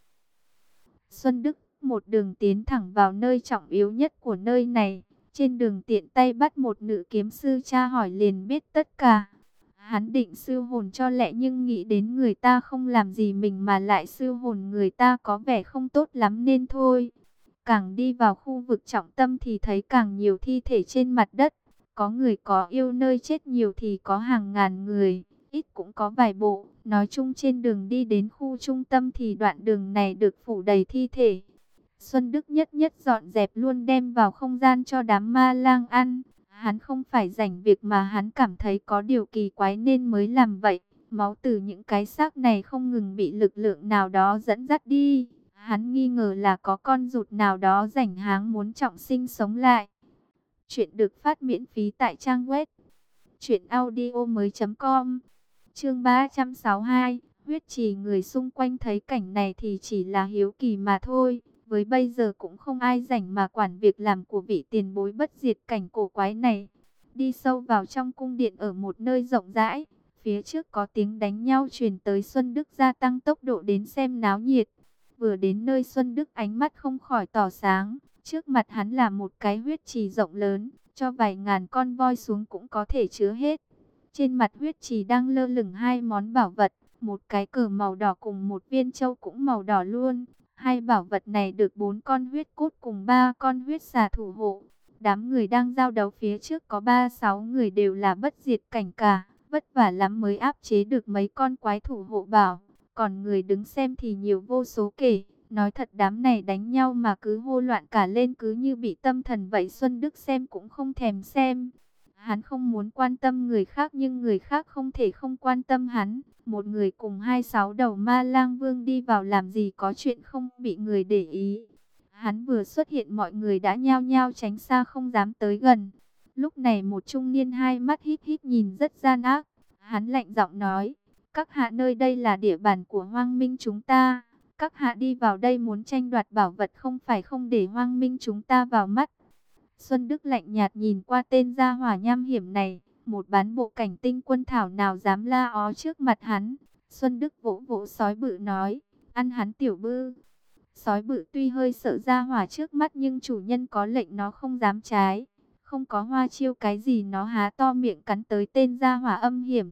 Xuân Đức một đường tiến thẳng vào nơi trọng yếu nhất của nơi này. Trên đường tiện tay bắt một nữ kiếm sư tra hỏi liền biết tất cả. Hắn định siêu hồn cho lẹ nhưng nghĩ đến người ta không làm gì mình mà lại siêu hồn người ta có vẻ không tốt lắm nên thôi. Càng đi vào khu vực trọng tâm thì thấy càng nhiều thi thể trên mặt đất. Có người có yêu, nơi chết nhiều thì có hàng ngàn người, ít cũng có vài bộ. Nói chung trên đường đi đến khu trung tâm thì đoạn đường này được phủ đầy thi thể. Xuân Đức nhất nhất dọn dẹp luôn đem vào không gian cho đám ma lang ăn. Hắn không phải rảnh việc mà hắn cảm thấy có điều kỳ quái nên mới làm vậy. Máu từ những cái xác này không ngừng bị lực lượng nào đó dẫn dắt đi. Hắn nghi ngờ là có con rụt nào đó rảnh háng muốn trọng sinh sống lại. Chuyện được phát miễn phí tại trang web truyện audio mới chấm com. Chương ba trăm sáu mươi hai, huyết trì. Người xung quanh thấy cảnh này thì chỉ là hiếu kỳ mà thôi. Với bây giờ cũng không ai rảnh mà quản việc làm của vị tiền bối bất diệt cảnh cổ quái này. Đi sâu vào trong cung điện ở một nơi rộng rãi, phía trước có tiếng đánh nhau truyền tới. Xuân Đức gia tăng tốc độ đến xem náo nhiệt. Vừa đến nơi Xuân Đức ánh mắt không khỏi tỏ sáng. Trước mặt hắn là một cái huyết trì rộng lớn, cho vài ngàn con voi xuống cũng có thể chứa hết. Trên mặt huyết trì đang lơ lửng hai món bảo vật, một cái cờ màu đỏ cùng một viên châu cũng màu đỏ luôn. Hai bảo vật này được bốn con huyết cốt cùng ba con huyết xà thủ hộ. Đám người đang giao đấu phía trước có ba sáu người đều là bất diệt cảnh cả, vất vả lắm mới áp chế được mấy con quái thủ hộ bảo. Còn người đứng xem thì nhiều vô số kể. Nói thật đám này đánh nhau mà cứ hô loạn cả lên, cứ như bị tâm thần vậy. Xuân Đức xem cũng không thèm xem. Hắn không muốn quan tâm người khác nhưng người khác không thể không quan tâm hắn. Một người cùng hai sáu đầu ma lang vương đi vào làm gì có chuyện không bị người để ý. Hắn vừa xuất hiện mọi người đã nhao nhao tránh xa không dám tới gần. Lúc này một trung niên hai mắt híp híp nhìn rất gian ác. Hắn lạnh giọng nói, các hạ, nơi đây là địa bàn của Hoang Minh chúng ta. Các hạ đi vào đây muốn tranh đoạt bảo vật không phải không để Hoang Minh chúng ta vào mắt. Xuân Đức lạnh nhạt nhìn qua tên gia hỏa nham hiểm này. Một bán bộ cảnh tinh quân thảo nào dám la ó trước mặt hắn. Xuân Đức vỗ vỗ sói bự nói, ăn hắn tiểu bư. Sói bự tuy hơi sợ gia hỏa trước mắt nhưng chủ nhân có lệnh nó không dám trái. Không có hoa chiêu cái gì nó há to miệng cắn tới tên gia hỏa âm hiểm.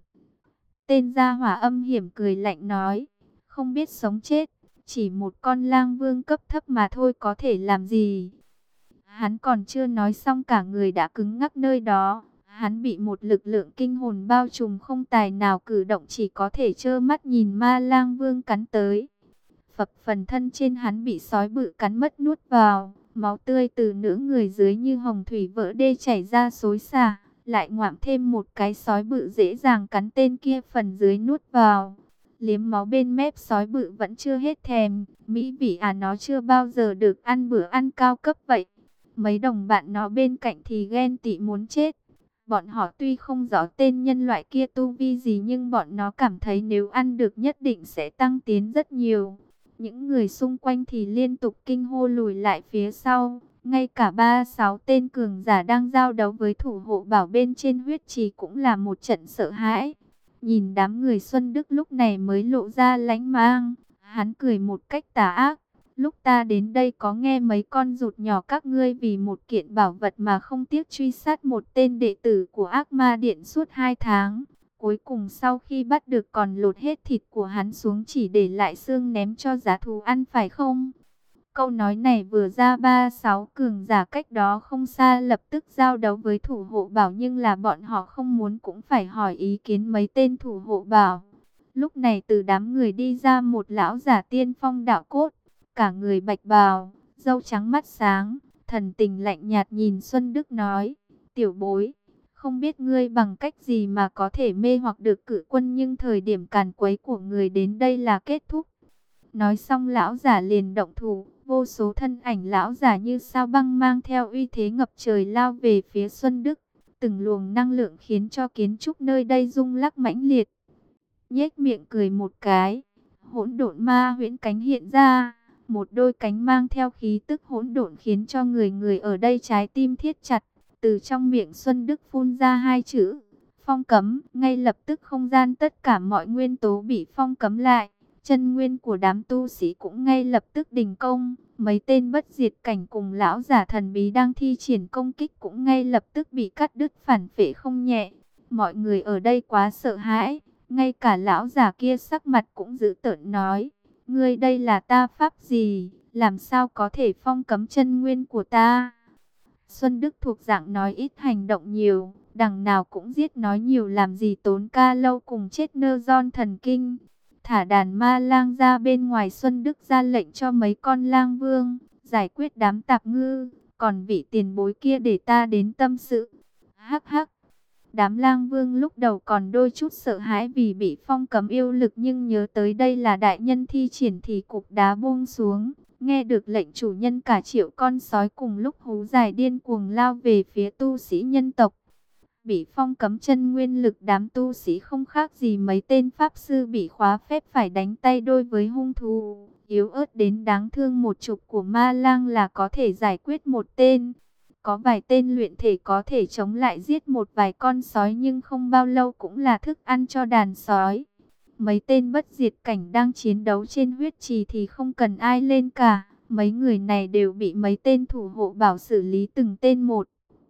Tên gia hỏa âm hiểm cười lạnh nói, không biết sống chết, chỉ một con lang vương cấp thấp mà thôi có thể làm gì. Hắn còn chưa nói xong cả người đã cứng ngắc nơi đó. Hắn bị một lực lượng kinh hồn bao trùm không tài nào cử động, chỉ có thể trơ mắt nhìn ma lang vương cắn tới. Phập phần thân trên hắn bị sói bự cắn mất nuốt vào. Máu tươi từ nửa người dưới như hồng thủy vỡ đê chảy ra xối xả. Lại ngoạm thêm một cái sói bự dễ dàng cắn tên kia phần dưới nuốt vào. Liếm máu bên mép sói bự vẫn chưa hết thèm. Mỹ vị à, nó chưa bao giờ được ăn bữa ăn cao cấp vậy. Mấy đồng bạn nó bên cạnh thì ghen tị muốn chết. Bọn họ tuy không rõ tên nhân loại kia tu vi gì nhưng bọn nó cảm thấy nếu ăn được nhất định sẽ tăng tiến rất nhiều. Những người xung quanh thì liên tục kinh hô lùi lại phía sau. Ngay cả ba sáu tên cường giả đang giao đấu với thủ hộ bảo bên trên huyết trì cũng là một trận sợ hãi. Nhìn đám người Xuân Đức lúc này mới lộ ra lánh mang. Hắn cười một cách tà ác. Lúc ta đến đây có nghe mấy con rụt nhỏ các ngươi vì một kiện bảo vật mà không tiếc truy sát một tên đệ tử của ác ma điện suốt hai tháng. Cuối cùng sau khi bắt được còn lột hết thịt của hắn xuống chỉ để lại xương ném cho giá thú ăn phải không? Câu nói này vừa ra ba sáu cường giả cách đó không xa lập tức giao đấu với thủ hộ bảo, nhưng là bọn họ không muốn cũng phải hỏi ý kiến mấy tên thủ hộ bảo. Lúc này từ đám người đi ra một lão giả tiên phong đạo cốt. Cả người bạch bào, râu trắng mắt sáng, thần tình lạnh nhạt nhìn Xuân Đức nói, tiểu bối, không biết ngươi bằng cách gì mà có thể mê hoặc được cự quân nhưng thời điểm càn quấy của người đến đây là kết thúc. Nói xong lão giả liền động thủ, vô số thân ảnh lão giả như sao băng mang theo uy thế ngập trời lao về phía Xuân Đức. Từng luồng năng lượng khiến cho kiến trúc nơi đây rung lắc mãnh liệt. Nhếch miệng cười một cái, hỗn độn ma huyễn cánh hiện ra. Một đôi cánh mang theo khí tức hỗn độn khiến cho người người ở đây trái tim thiết chặt. Từ trong miệng Xuân Đức phun ra hai chữ, phong cấm. Ngay lập tức không gian tất cả mọi nguyên tố bị phong cấm lại. Chân nguyên của đám tu sĩ cũng ngay lập tức đình công. Mấy tên bất diệt cảnh cùng lão giả thần bí đang thi triển công kích cũng ngay lập tức bị cắt đứt phản phệ không nhẹ. Mọi người ở đây quá sợ hãi. Ngay cả lão giả kia sắc mặt cũng dữ tợn nói, ngươi đây là ta pháp gì, làm sao có thể phong cấm chân nguyên của ta? Xuân Đức thuộc dạng nói ít hành động nhiều, đằng nào cũng giết nói nhiều làm gì tốn ca lâu cùng chết nơ giòn thần kinh. Thả đàn ma lang ra bên ngoài. Xuân Đức ra lệnh cho mấy con lang vương, giải quyết đám tạp ngư, còn vị tiền bối kia để ta đến tâm sự. Hắc hắc. Đám lang vương lúc đầu còn đôi chút sợ hãi vì bị phong cấm yêu lực, nhưng nhớ tới đây là đại nhân thi triển thì cục đá buông xuống. Nghe được lệnh chủ nhân, cả triệu con sói cùng lúc hú dài điên cuồng lao về phía tu sĩ nhân tộc. Bị phong cấm chân nguyên lực, đám tu sĩ không khác gì mấy tên pháp sư bị khóa phép phải đánh tay đôi với hung thú. Yếu ớt đến đáng thương, một chục của ma lang là có thể giải quyết một tên. Có vài tên luyện thể có thể chống lại giết một vài con sói, nhưng không bao lâu cũng là thức ăn cho đàn sói. Mấy tên bất diệt cảnh đang chiến đấu trên huyết trì thì không cần ai lên cả. Mấy người này đều bị mấy tên thủ hộ bảo xử lý từng tên một.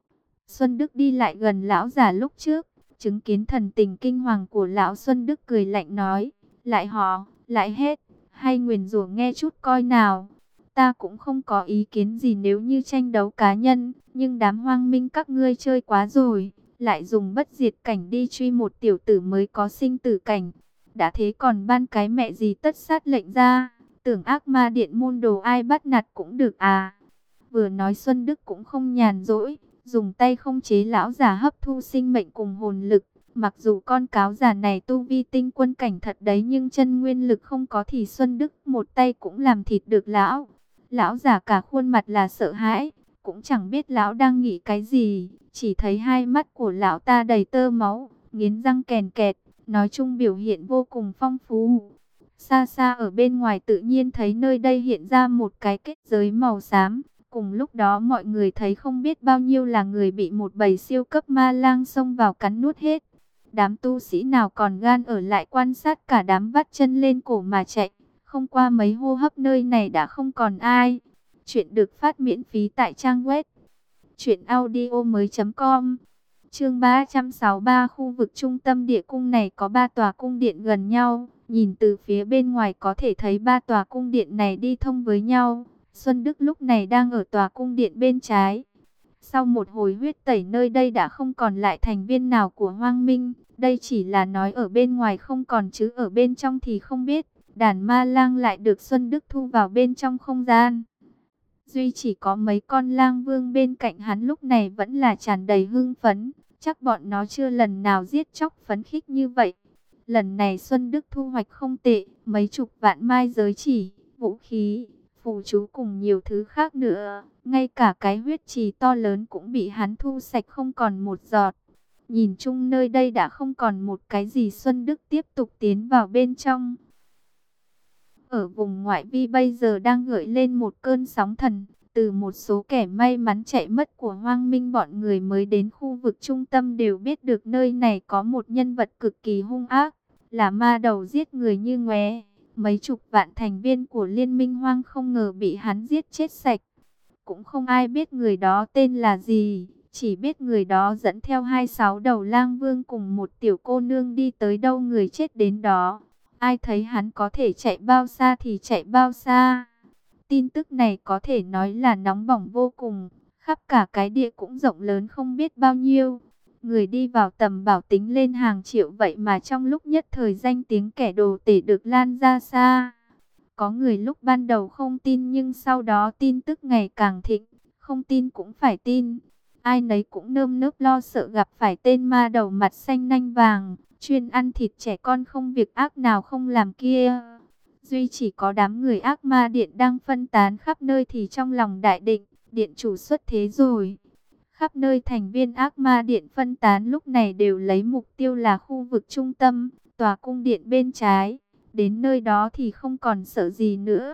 Xuân Đức đi lại gần lão già lúc trước, chứng kiến thần tình kinh hoàng của lão. Xuân Đức cười lạnh nói, lại họ, lại hết, hay nguyền rủa nghe chút coi nào. Ta cũng không có ý kiến gì nếu như tranh đấu cá nhân, nhưng đám hoang minh các ngươi chơi quá rồi, lại dùng bất diệt cảnh đi truy một tiểu tử mới có sinh tử cảnh. Đã thế còn ban cái mẹ gì tất sát lệnh ra, tưởng ác ma điện môn đồ ai bắt nạt cũng được à. Vừa nói Xuân Đức cũng không nhàn rỗi, dùng tay không chế lão giả hấp thu sinh mệnh cùng hồn lực. Mặc dù con cáo già này tu vi tinh quân cảnh thật đấy, nhưng chân nguyên lực không có thì Xuân Đức một tay cũng làm thịt được lão. Lão giả cả khuôn mặt là sợ hãi, cũng chẳng biết lão đang nghĩ cái gì, chỉ thấy hai mắt của lão ta đầy tơ máu, nghiến răng kèn kẹt, nói chung biểu hiện vô cùng phong phú. Xa xa ở bên ngoài tự nhiên thấy nơi đây hiện ra một cái kết giới màu xám. Cùng lúc đó mọi người thấy không biết bao nhiêu là người bị một bầy siêu cấp ma lang xông vào cắn nuốt hết. Đám tu sĩ nào còn gan ở lại quan sát, cả đám vắt chân lên cổ mà chạy. Không qua mấy hô hấp nơi này đã không còn ai. Chuyện được phát miễn phí tại trang web truyện audio mới chấm com. Chương ba trăm sáu mươi ba, khu vực trung tâm địa cung này có ba tòa cung điện gần nhau. Nhìn từ phía bên ngoài có thể thấy ba tòa cung điện này đi thông với nhau. Xuân Đức lúc này đang ở tòa cung điện bên trái. Sau một hồi huyết tẩy, nơi đây đã không còn lại thành viên nào của Hoang Minh. Đây chỉ là nói ở bên ngoài không còn, chứ ở bên trong thì không biết. Đàn ma lang lại được Xuân Đức thu vào bên trong không gian. Duy chỉ có mấy con lang vương bên cạnh hắn lúc này vẫn là tràn đầy hưng phấn. Chắc bọn nó chưa lần nào giết chóc phấn khích như vậy. Lần này Xuân Đức thu hoạch không tệ, mấy chục vạn mai giới chỉ, vũ khí, phù chú cùng nhiều thứ khác nữa. Ngay cả cái huyết trì to lớn cũng bị hắn thu sạch không còn một giọt. Nhìn chung nơi đây đã không còn một cái gì. Xuân Đức tiếp tục tiến vào bên trong. Ở vùng ngoại vi bây giờ đang gợi lên một cơn sóng thần. Từ một số kẻ may mắn chạy mất của Hoang Minh, bọn người mới đến khu vực trung tâm đều biết được nơi này có một nhân vật cực kỳ hung ác, là ma đầu giết người như ngoé. Mấy chục vạn thành viên của Liên minh Hoang không ngờ bị hắn giết chết sạch. Cũng không ai biết người đó tên là gì, chỉ biết người đó dẫn theo hai sáu đầu lang vương cùng một tiểu cô nương đi tới đâu người chết đến đó. Ai thấy hắn có thể chạy bao xa thì chạy bao xa. Tin tức này có thể nói là nóng bỏng vô cùng, khắp cả cái địa cũng rộng lớn không biết bao nhiêu. Người đi vào tầm bảo tính lên hàng triệu, vậy mà trong lúc nhất thời danh tiếng kẻ đồ tể được lan ra xa. Có người lúc ban đầu không tin, nhưng sau đó tin tức ngày càng thịnh, không tin cũng phải tin. Ai nấy cũng nơm nớp lo sợ gặp phải tên ma đầu mặt xanh nanh vàng, chuyên ăn thịt trẻ con không việc ác nào không làm kia. Duy chỉ có đám người ác ma điện đang phân tán khắp nơi thì trong lòng đại định, điện chủ xuất thế rồi. Khắp nơi thành viên ác ma điện phân tán lúc này đều lấy mục tiêu là khu vực trung tâm, tòa cung điện bên trái. Đến nơi đó thì không còn sợ gì nữa.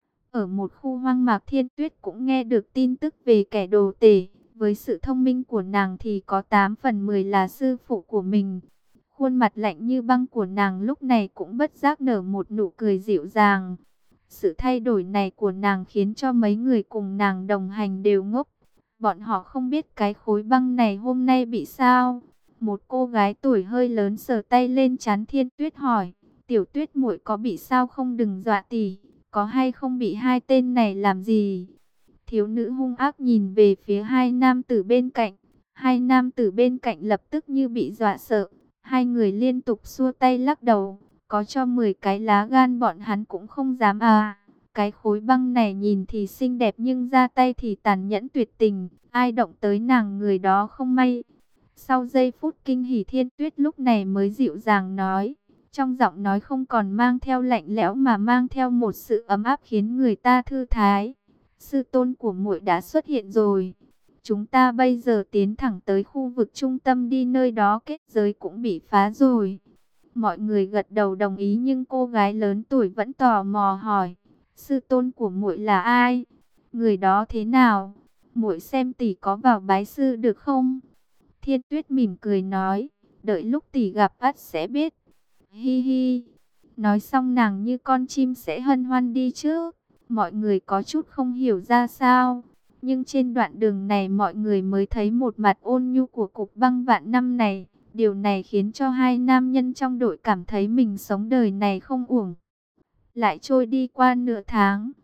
Ở một khu hoang mạc, Thiên Tuyết cũng nghe được tin tức về kẻ đồ tể. Với sự thông minh của nàng thì có tám phần mười là sư phụ của mình. Khuôn mặt lạnh như băng của nàng lúc này cũng bất giác nở một nụ cười dịu dàng. Sự thay đổi này của nàng khiến cho mấy người cùng nàng đồng hành đều ngốc. Bọn họ không biết cái khối băng này hôm nay bị sao. Một cô gái tuổi hơi lớn sờ tay lên trán Thiên Tuyết hỏi: Tiểu Tuyết muội có bị sao không, đừng dọa tỷ, có hay không bị hai tên này làm gì? Thiếu nữ hung ác nhìn về phía hai nam tử bên cạnh. Hai nam tử bên cạnh lập tức như bị dọa sợ. Hai người liên tục xua tay lắc đầu. Có cho mười cái lá gan bọn hắn cũng không dám à. Cái khối băng này nhìn thì xinh đẹp nhưng ra tay thì tàn nhẫn tuyệt tình. Ai động tới nàng người đó không may. Sau giây phút kinh hỉ, Thiên Tuyết lúc này mới dịu dàng nói. Trong giọng nói không còn mang theo lạnh lẽo mà mang theo một sự ấm áp khiến người ta thư thái. Sư tôn của muội đã xuất hiện rồi. Chúng ta bây giờ tiến thẳng tới khu vực trung tâm đi, nơi đó kết giới cũng bị phá rồi. Mọi người gật đầu đồng ý, nhưng cô gái lớn tuổi vẫn tò mò hỏi: sư tôn của muội là ai? Người đó thế nào? Muội xem tỷ có vào bái sư được không? Thiên Tuyết mỉm cười nói: đợi lúc tỷ gặp ắt sẽ biết. Hi hi. Nói xong nàng như con chim sẽ hân hoan đi trước. Mọi người có chút không hiểu ra sao. Nhưng trên đoạn đường này mọi người mới thấy một mặt ôn nhu của cục băng vạn năm này. Điều này khiến cho hai nam nhân trong đội cảm thấy mình sống đời này không uổng. Lại trôi đi qua nửa tháng.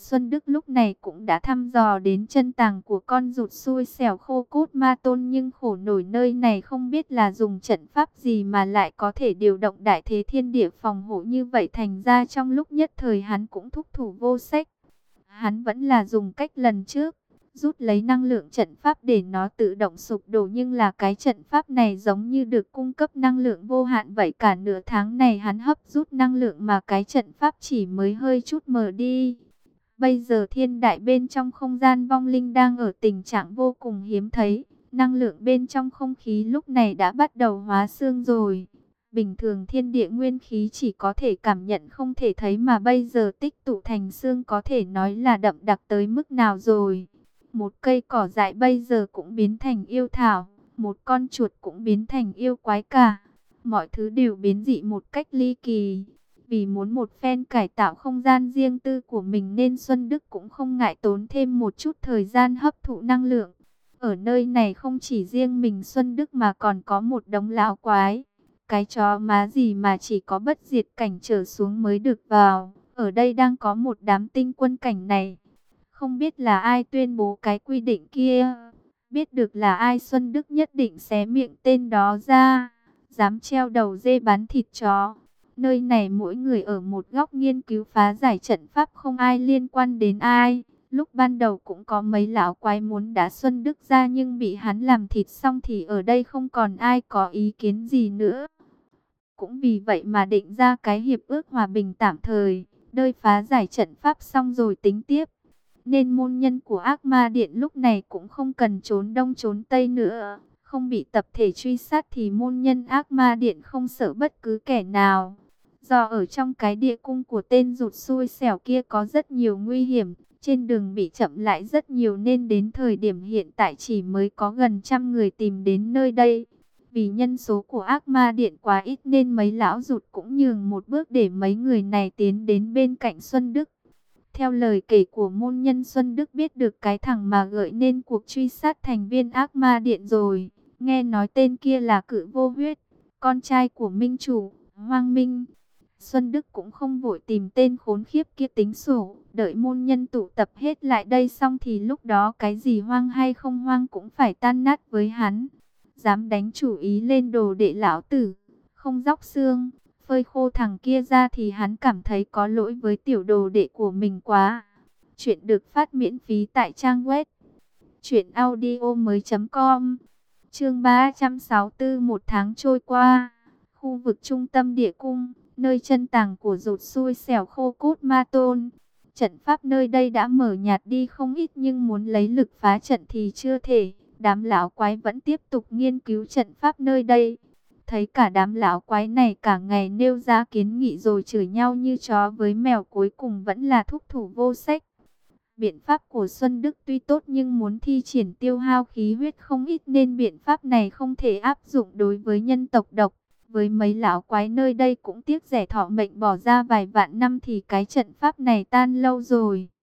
Xuân Đức lúc này cũng đã thăm dò đến chân tàng của con rụt xui xẻo Khô Cốt Ma Tôn, nhưng khổ nổi nơi này không biết là dùng trận pháp gì mà lại có thể điều động đại thế thiên địa phòng hộ như vậy, thành ra trong lúc nhất thời hắn cũng thúc thủ vô sách. Hắn vẫn là dùng cách lần trước, rút lấy năng lượng trận pháp để nó tự động sụp đổ, nhưng là cái trận pháp này giống như được cung cấp năng lượng vô hạn vậy, cả nửa tháng này hắn hấp rút năng lượng mà cái trận pháp chỉ mới hơi chút mờ đi. Bây giờ thiên đại bên trong không gian vong linh đang ở tình trạng vô cùng hiếm thấy, năng lượng bên trong không khí lúc này đã bắt đầu hóa xương rồi. Bình thường thiên địa nguyên khí chỉ có thể cảm nhận không thể thấy, mà bây giờ tích tụ thành xương có thể nói là đậm đặc tới mức nào rồi. Một cây cỏ dại bây giờ cũng biến thành yêu thảo, một con chuột cũng biến thành yêu quái cả. Mọi thứ đều biến dị một cách ly kỳ. Vì muốn một phen cải tạo không gian riêng tư của mình nên Xuân Đức cũng không ngại tốn thêm một chút thời gian hấp thụ năng lượng. Ở nơi này không chỉ riêng mình Xuân Đức mà còn có một đống lão quái. Cái chó má gì mà chỉ có bất diệt cảnh trở xuống mới được vào. Ở đây đang có một đám tinh quân cảnh này. Không biết là ai tuyên bố cái quy định kia. Biết được là ai Xuân Đức nhất định xé miệng tên đó ra. Dám treo đầu dê bán thịt chó. Nơi này mỗi người ở một góc nghiên cứu phá giải trận pháp, không ai liên quan đến ai. Lúc ban đầu cũng có mấy lão quái muốn đá Xuân Đức ra nhưng bị hắn làm thịt xong thì ở đây không còn ai có ý kiến gì nữa. Cũng vì vậy mà định ra cái hiệp ước hòa bình tạm thời, đợi phá giải trận pháp xong rồi tính tiếp. Nên môn nhân của Ác Ma Điện lúc này cũng không cần trốn đông trốn tây nữa. Không bị tập thể truy sát thì môn nhân Ác Ma Điện không sợ bất cứ kẻ nào. Do ở trong cái địa cung của tên rụt xui xẻo kia có rất nhiều nguy hiểm, trên đường bị chậm lại rất nhiều nên đến thời điểm hiện tại chỉ mới có gần trăm người tìm đến nơi đây. Vì nhân số của Ác Ma Điện quá ít nên mấy lão rụt cũng nhường một bước để mấy người này tiến đến bên cạnh Xuân Đức. Theo lời kể của môn nhân, Xuân Đức biết được cái thằng mà gợi nên cuộc truy sát thành viên Ác Ma Điện rồi. Nghe nói tên kia là Cự Vô Huyết, con trai của Minh Chủ, Hoang Minh. Xuân Đức cũng không vội tìm tên khốn khiếp kia tính sổ, đợi môn nhân tụ tập hết lại đây xong thì lúc đó cái gì hoang hay không hoang cũng phải tan nát với hắn. Dám đánh chủ ý lên đồ đệ lão tử, không róc xương, phơi khô thằng kia ra thì hắn cảm thấy có lỗi với tiểu đồ đệ của mình quá. Chuyện được phát miễn phí tại trang web truyện audio mới chấm com. Chương ba trăm sáu mươi tư. Một tháng trôi qua, khu vực trung tâm địa cung, nơi chân tàng của rụt xui xẻo Khô Cốt Ma Tôn. Trận pháp nơi đây đã mở nhạt đi không ít nhưng muốn lấy lực phá trận thì chưa thể. Đám lão quái vẫn tiếp tục nghiên cứu trận pháp nơi đây. Thấy cả đám lão quái này cả ngày nêu ra kiến nghị rồi chửi nhau như chó với mèo, cuối cùng vẫn là thúc thủ vô sách. Biện pháp của Xuân Đức tuy tốt nhưng muốn thi triển tiêu hao khí huyết không ít nên biện pháp này không thể áp dụng đối với nhân tộc độc. Với mấy lão quái nơi đây cũng tiếc rẻ thọ mệnh bỏ ra vài vạn năm thì cái trận pháp này tan lâu rồi.